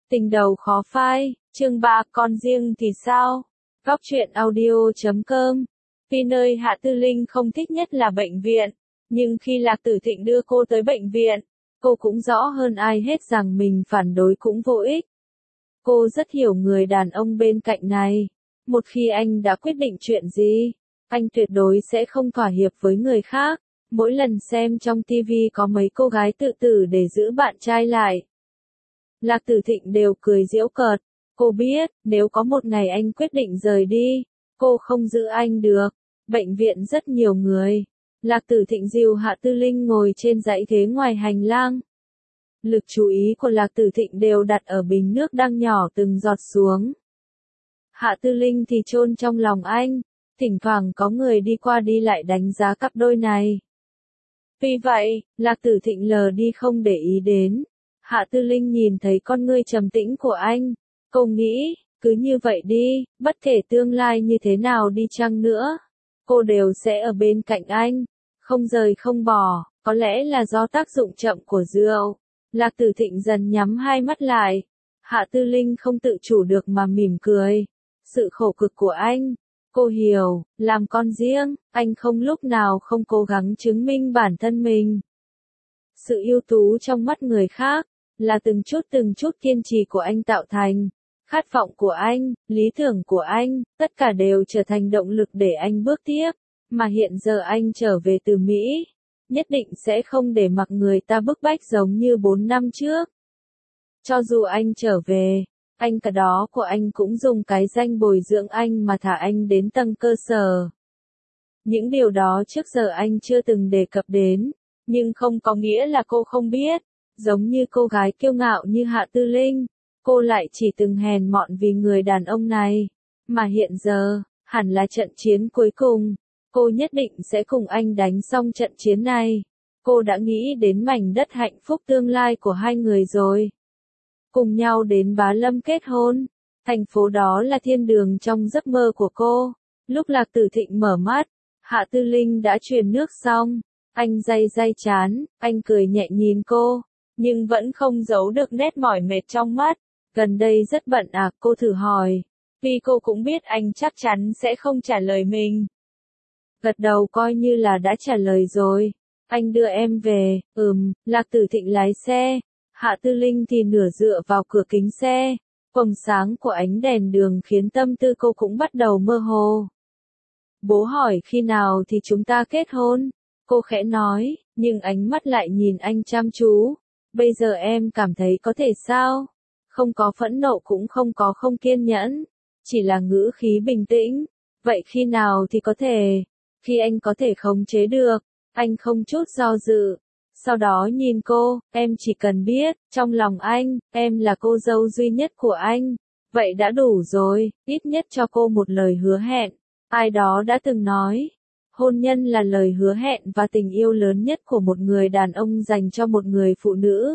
Tình đầu khó phai, chương 3 con riêng thì sao? Góc truyện audio.com. Vì nơi Hạ Tư Linh không thích nhất là bệnh viện, nhưng khi Lạc Tử Thịnh đưa cô tới bệnh viện, cô cũng rõ hơn ai hết rằng mình phản đối cũng vô ích. Cô rất hiểu người đàn ông bên cạnh này. Một khi anh đã quyết định chuyện gì, anh tuyệt đối sẽ không thỏa hiệp với người khác. Mỗi lần xem trong TV có mấy cô gái tự tử để giữ bạn trai lại, Lạc Tử Thịnh đều cười giễu cợt. Cô biết, nếu có một ngày anh quyết định rời đi, cô không giữ anh được. Bệnh viện rất nhiều người. Lạc Tử Thịnh dìu Hạ Tư Linh ngồi trên dãy ghế ngoài hành lang. Lực chú ý của Lạc Tử Thịnh đều đặt ở bình nước đang nhỏ từng giọt xuống. Hạ Tư Linh thì chôn trong lòng anh. Thỉnh thoảng có người đi qua đi lại đánh giá cặp đôi này. Vì vậy, Lạc Tử Thịnh lờ đi không để ý đến. Hạ Tư Linh nhìn thấy con ngươi trầm tĩnh của anh. Cô nghĩ, cứ như vậy đi, bất kể tương lai như thế nào đi chăng nữa, cô đều sẽ ở bên cạnh anh, không rời không bỏ. Có lẽ là do tác dụng chậm của rượu, Lạc Tử Thịnh dần nhắm hai mắt lại. Hạ Tư Linh không tự chủ được mà mỉm cười. Sự khổ cực của anh, cô hiểu, làm con riêng, anh không lúc nào không cố gắng chứng minh bản thân mình. Sự ưu tú trong mắt người khác, là từng chút kiên trì của anh tạo thành. Khát vọng của anh, lý tưởng của anh, tất cả đều trở thành động lực để anh bước tiếp. Mà hiện giờ anh trở về từ Mỹ, nhất định sẽ không để mặc người ta bức bách giống như 4 năm trước. Cho dù anh trở về, anh cả đó của anh cũng dùng cái danh bồi dưỡng anh mà thả anh đến tầng cơ sở. Những điều đó trước giờ anh chưa từng đề cập đến, nhưng không có nghĩa là cô không biết. Giống như cô gái kiêu ngạo như Hạ Tư Linh, cô lại chỉ từng hèn mọn vì người đàn ông này. Mà hiện giờ, hẳn là trận chiến cuối cùng, cô nhất định sẽ cùng anh đánh xong trận chiến này. Cô đã nghĩ đến mảnh đất hạnh phúc tương lai của hai người rồi. Cùng nhau đến Bá Lâm kết hôn, thành phố đó là thiên đường trong giấc mơ của cô. Lúc Lạc Tử Thịnh mở mắt, Hạ Tư Linh đã truyền nước xong. Anh day chán, anh cười nhẹ nhìn cô, nhưng vẫn không giấu được nét mỏi mệt trong mắt. Gần đây rất bận à, cô thử hỏi. Vì cô cũng biết anh chắc chắn sẽ không trả lời mình. Gật đầu coi như là đã trả lời rồi. Anh đưa em về, Lạc Tử Thịnh lái xe. Hạ Tư Linh thì nửa dựa vào cửa kính xe. Vầng sáng của ánh đèn đường khiến tâm tư cô cũng bắt đầu mơ hồ. Bố hỏi khi nào thì chúng ta kết hôn? Cô khẽ nói, nhưng ánh mắt lại nhìn anh chăm chú. Bây giờ em cảm thấy có thể sao? Không có phẫn nộ cũng không có không kiên nhẫn. Chỉ là ngữ khí bình tĩnh. Vậy khi nào thì có thể? Khi anh có thể khống chế được. Anh không chút do dự. Sau đó nhìn cô, em chỉ cần biết, trong lòng anh, em là cô dâu duy nhất của anh. Vậy đã đủ rồi, ít nhất cho cô một lời hứa hẹn. Ai đó đã từng nói, hôn nhân là lời hứa hẹn và tình yêu lớn nhất của một người đàn ông dành cho một người phụ nữ.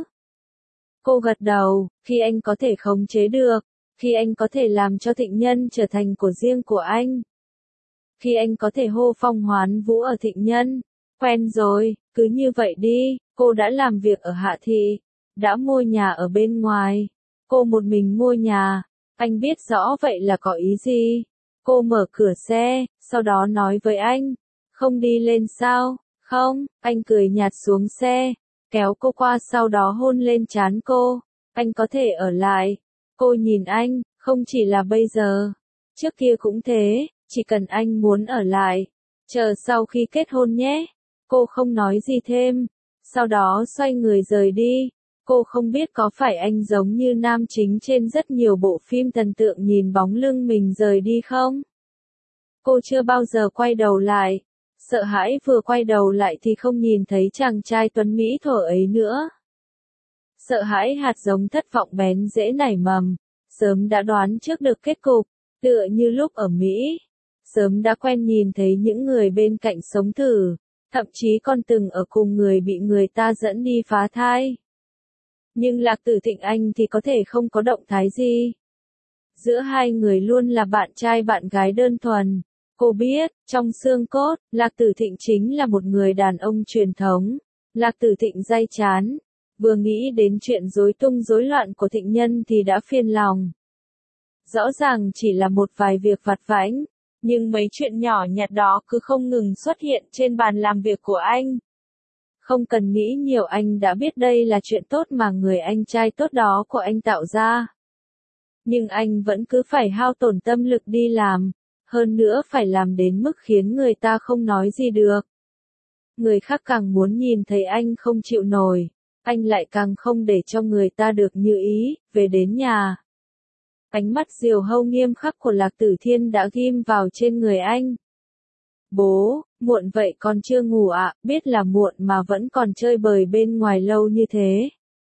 Cô gật đầu, khi anh có thể khống chế được, khi anh có thể làm cho Thịnh Nhân trở thành của riêng của anh. Khi anh có thể hô phong hoán vũ ở Thịnh Nhân. Quen rồi, cứ như vậy đi. Cô đã làm việc ở Hạ Thị, đã mua nhà ở bên ngoài. Cô một mình mua nhà. Anh biết rõ vậy là có ý gì. Cô mở cửa xe, sau đó nói với anh, không đi lên sao? Không, anh cười nhạt xuống xe, kéo cô qua sau đó hôn lên trán cô. Anh có thể ở lại. Cô nhìn anh, không chỉ là bây giờ, trước kia cũng thế, chỉ cần anh muốn ở lại. Chờ sau khi kết hôn nhé. Cô không nói gì thêm, sau đó xoay người rời đi. Cô không biết có phải anh giống như nam chính trên rất nhiều bộ phim thần tượng nhìn bóng lưng mình rời đi không? Cô chưa bao giờ quay đầu lại. Sợ hãi vừa quay đầu lại thì không nhìn thấy chàng trai tuấn Mỹ thuở ấy nữa. Sợ hãi hạt giống thất vọng bén rễ nảy mầm. Sớm đã đoán trước được kết cục, tựa như lúc ở Mỹ. Sớm đã quen nhìn thấy những người bên cạnh sống thử. Thậm chí còn từng ở cùng người bị người ta dẫn đi phá thai. Nhưng Lạc Tử Thịnh anh thì có thể không có động thái gì. Giữa hai người luôn là bạn trai bạn gái đơn thuần. Cô biết, trong xương cốt, Lạc Tử Thịnh chính là một người đàn ông truyền thống. Lạc Tử Thịnh day chán. vừa nghĩ đến chuyện rối tung rối loạn của Thịnh Nhân thì đã phiền lòng. Rõ ràng chỉ là một vài việc vặt vãnh, nhưng mấy chuyện nhỏ nhặt đó cứ không ngừng xuất hiện trên bàn làm việc của anh. Không cần nghĩ nhiều, anh đã biết đây là chuyện tốt mà người anh trai tốt đó của anh tạo ra. Nhưng anh vẫn cứ phải hao tổn tâm lực đi làm, hơn nữa phải làm đến mức khiến người ta không nói gì được. Người khác càng muốn nhìn thấy anh không chịu nổi, anh lại càng không để cho người ta được như ý. Về đến nhà, ánh mắt diều hâu nghiêm khắc của Lạc Tử Thiên đã ghim vào trên người anh. Bố, muộn vậy con chưa ngủ ạ, biết là muộn mà vẫn còn chơi bời bên ngoài lâu như thế.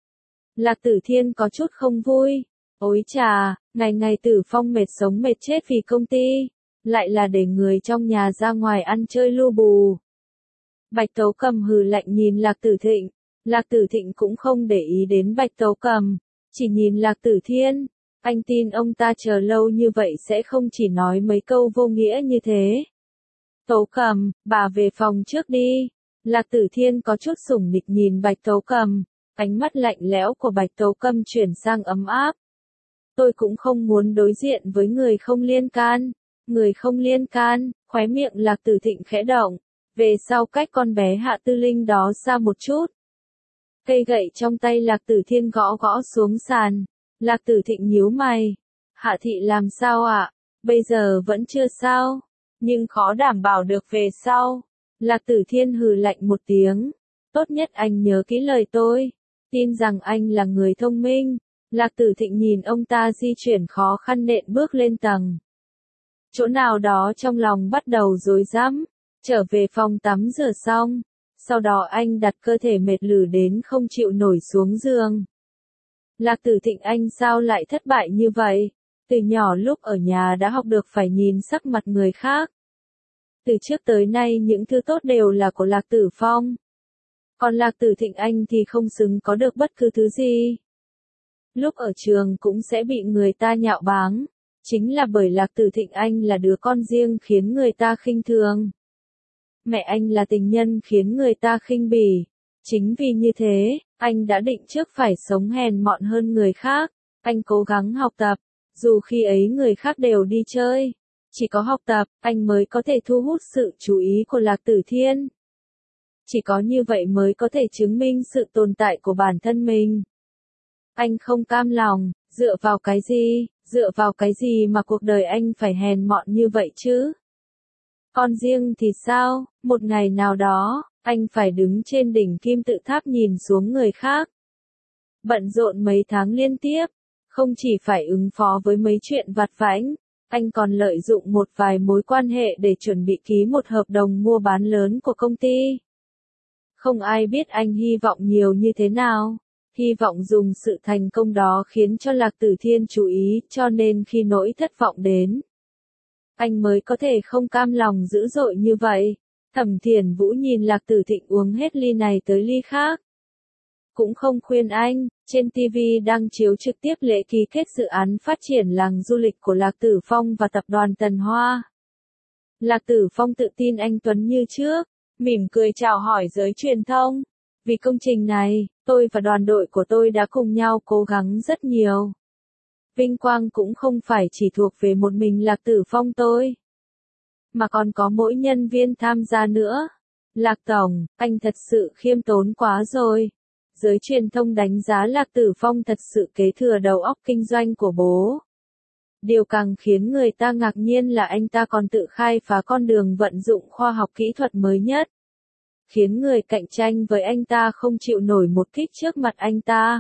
Lạc Tử Thiên có chút không vui. Ôi chà, ngày ngày Tử Phong mệt sống mệt chết vì công ty, lại là để người trong nhà ra ngoài ăn chơi lu bù. Bạch Tấu Cầm hừ lạnh nhìn Lạc Tử Thịnh. Lạc Tử Thịnh cũng không để ý đến Bạch Tấu Cầm, chỉ nhìn Lạc Tử Thiên. Anh tin ông ta chờ lâu như vậy sẽ không chỉ nói mấy câu vô nghĩa như thế. Tấu Cầm, bà về phòng trước đi. Lạc Tử Thiên có chút sủng nịch nhìn Bạch Tấu Cầm, ánh mắt lạnh lẽo của Bạch Tấu Cầm chuyển sang ấm áp. Tôi cũng không muốn đối diện với người không liên can. Người không liên can, khóe miệng Lạc Tử Thịnh khẽ động, về sau cách con bé Hạ Tư Linh đó xa một chút. Cây gậy trong tay Lạc Tử Thiên gõ gõ xuống sàn. Lạc Tử Thịnh nhíu mày. Hạ thị làm sao ạ? Bây giờ vẫn chưa sao, nhưng khó đảm bảo được về sau. Lạc Tử Thiên hừ lạnh một tiếng. Tốt nhất anh nhớ kỹ lời tôi. Tin rằng anh là người thông minh. Lạc Tử Thịnh nhìn ông ta di chuyển khó khăn nện bước lên tầng. Chỗ nào đó trong lòng bắt đầu rối rắm. Trở về phòng tắm rửa xong. Sau đó anh đặt cơ thể mệt lử đến không chịu nổi xuống giường. Lạc Tử Thịnh, anh sao lại thất bại như vậy? Từ nhỏ lúc ở nhà đã học được phải nhìn sắc mặt người khác. Từ trước tới nay những thứ tốt đều là của Lạc Tử Phong. Còn Lạc Tử Thịnh anh thì không xứng có được bất cứ thứ gì. Lúc ở trường cũng sẽ bị người ta nhạo báng. Chính là bởi Lạc Tử Thịnh anh là đứa con riêng khiến người ta khinh thường. Mẹ anh là tình nhân khiến người ta khinh bỉ. Chính vì như thế, anh đã định trước phải sống hèn mọn hơn người khác. Anh cố gắng học tập, dù khi ấy người khác đều đi chơi. Chỉ có học tập, anh mới có thể thu hút sự chú ý của Lạc Tử Thiên. Chỉ có như vậy mới có thể chứng minh sự tồn tại của bản thân mình. Anh không cam lòng, dựa vào cái gì mà cuộc đời anh phải hèn mọn như vậy chứ? Còn riêng thì sao, một ngày nào đó, anh phải đứng trên đỉnh kim tự tháp nhìn xuống người khác. Bận rộn mấy tháng liên tiếp, không chỉ phải ứng phó với mấy chuyện vặt vãnh, anh còn lợi dụng một vài mối quan hệ để chuẩn bị ký một hợp đồng mua bán lớn của công ty. Không ai biết anh hy vọng nhiều như thế nào. Hy vọng dùng sự thành công đó khiến cho Lạc Tử Thiên chú ý, cho nên khi nỗi thất vọng đến, anh mới có thể không cam lòng dữ dội như vậy. Thẩm Thiền Vũ nhìn Lạc Tử Thịnh uống hết ly này tới ly khác. Cũng không khuyên anh, trên TV đang chiếu trực tiếp lễ ký kết dự án phát triển làng du lịch của Lạc Tử Phong và tập đoàn Tần Hoa. Lạc Tử Phong tự tin anh tuấn như trước, mỉm cười chào hỏi giới truyền thông. Vì công trình này, tôi và đoàn đội của tôi đã cùng nhau cố gắng rất nhiều. Vinh quang cũng không phải chỉ thuộc về một mình Lạc Tử Phong tôi, mà còn có mỗi nhân viên tham gia nữa. Lạc Tổng, anh thật sự khiêm tốn quá rồi. Giới truyền thông đánh giá Lạc Tử Phong thật sự kế thừa đầu óc kinh doanh của bố. Điều càng khiến người ta ngạc nhiên là anh ta còn tự khai phá con đường vận dụng khoa học kỹ thuật mới nhất, khiến người cạnh tranh với anh ta không chịu nổi một kích trước mặt anh ta.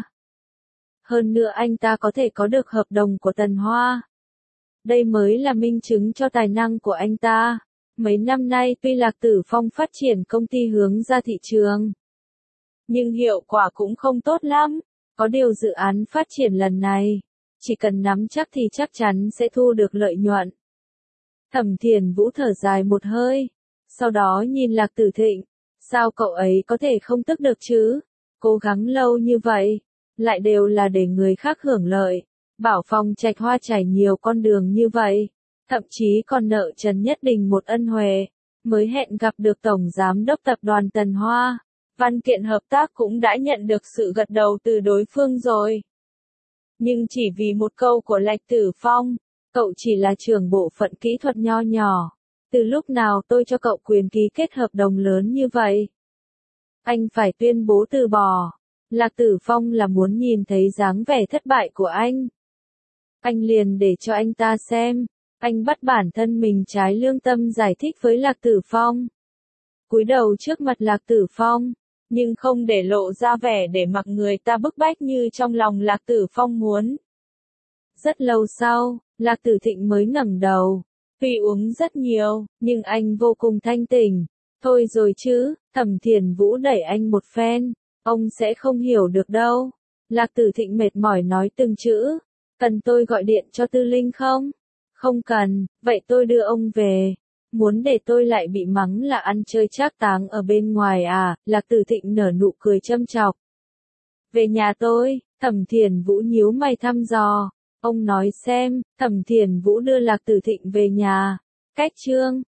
Hơn nữa anh ta có thể có được hợp đồng của Tần Hoa. Đây mới là minh chứng cho tài năng của anh ta. Mấy năm nay tuy Lạc Tử Phong phát triển công ty hướng ra thị trường, nhưng hiệu quả cũng không tốt lắm. Có điều dự án phát triển lần này, chỉ cần nắm chắc thì chắc chắn sẽ thu được lợi nhuận. Thẩm Thiền Vũ thở dài một hơi, sau đó nhìn Lạc Tử Thịnh. Sao cậu ấy có thể không tức được chứ? Cố gắng lâu như vậy, lại đều là để người khác hưởng lợi. Bảo Phong Trạch Hoa trải nhiều con đường như vậy, thậm chí còn nợ Trần Nhất Đình một ân huệ, mới hẹn gặp được Tổng Giám đốc Tập đoàn Tần Hoa. văn kiện hợp tác cũng đã nhận được sự gật đầu từ đối phương rồi. Nhưng chỉ vì một câu của Lạch Tử Phong, cậu chỉ là trưởng bộ phận kỹ thuật nho nhỏ. Từ lúc nào tôi cho cậu quyền ký kết hợp đồng lớn như vậy? Anh phải tuyên bố từ bỏ. Lạc Tử Phong là muốn nhìn thấy dáng vẻ thất bại của anh. Anh liền để cho anh ta xem. Anh bắt bản thân mình trái lương tâm giải thích với Lạc Tử Phong. Cúi đầu trước mặt Lạc Tử Phong, nhưng không để lộ ra vẻ để mặc người ta bức bách như trong lòng Lạc Tử Phong muốn. Rất lâu sau, Lạc Tử Thịnh mới ngẩng đầu. Tuy uống rất nhiều, nhưng anh vô cùng thanh tỉnh. Thôi rồi chứ, Thẩm Thiền Vũ đẩy anh một phen. Ông sẽ không hiểu được đâu. Lạc Tử Thịnh mệt mỏi nói từng chữ. Cần tôi gọi điện cho Tư Linh không? Không cần, vậy tôi đưa ông về. Muốn để tôi lại bị mắng là ăn chơi trác táng ở bên ngoài à? Lạc Tử Thịnh nở nụ cười châm chọc. Về nhà tôi, Thẩm Thiền Vũ nhíu mày thăm dò. Ông nói xem, Thẩm Thiền Vũ đưa Lạc Tử Thịnh về nhà. Cách chương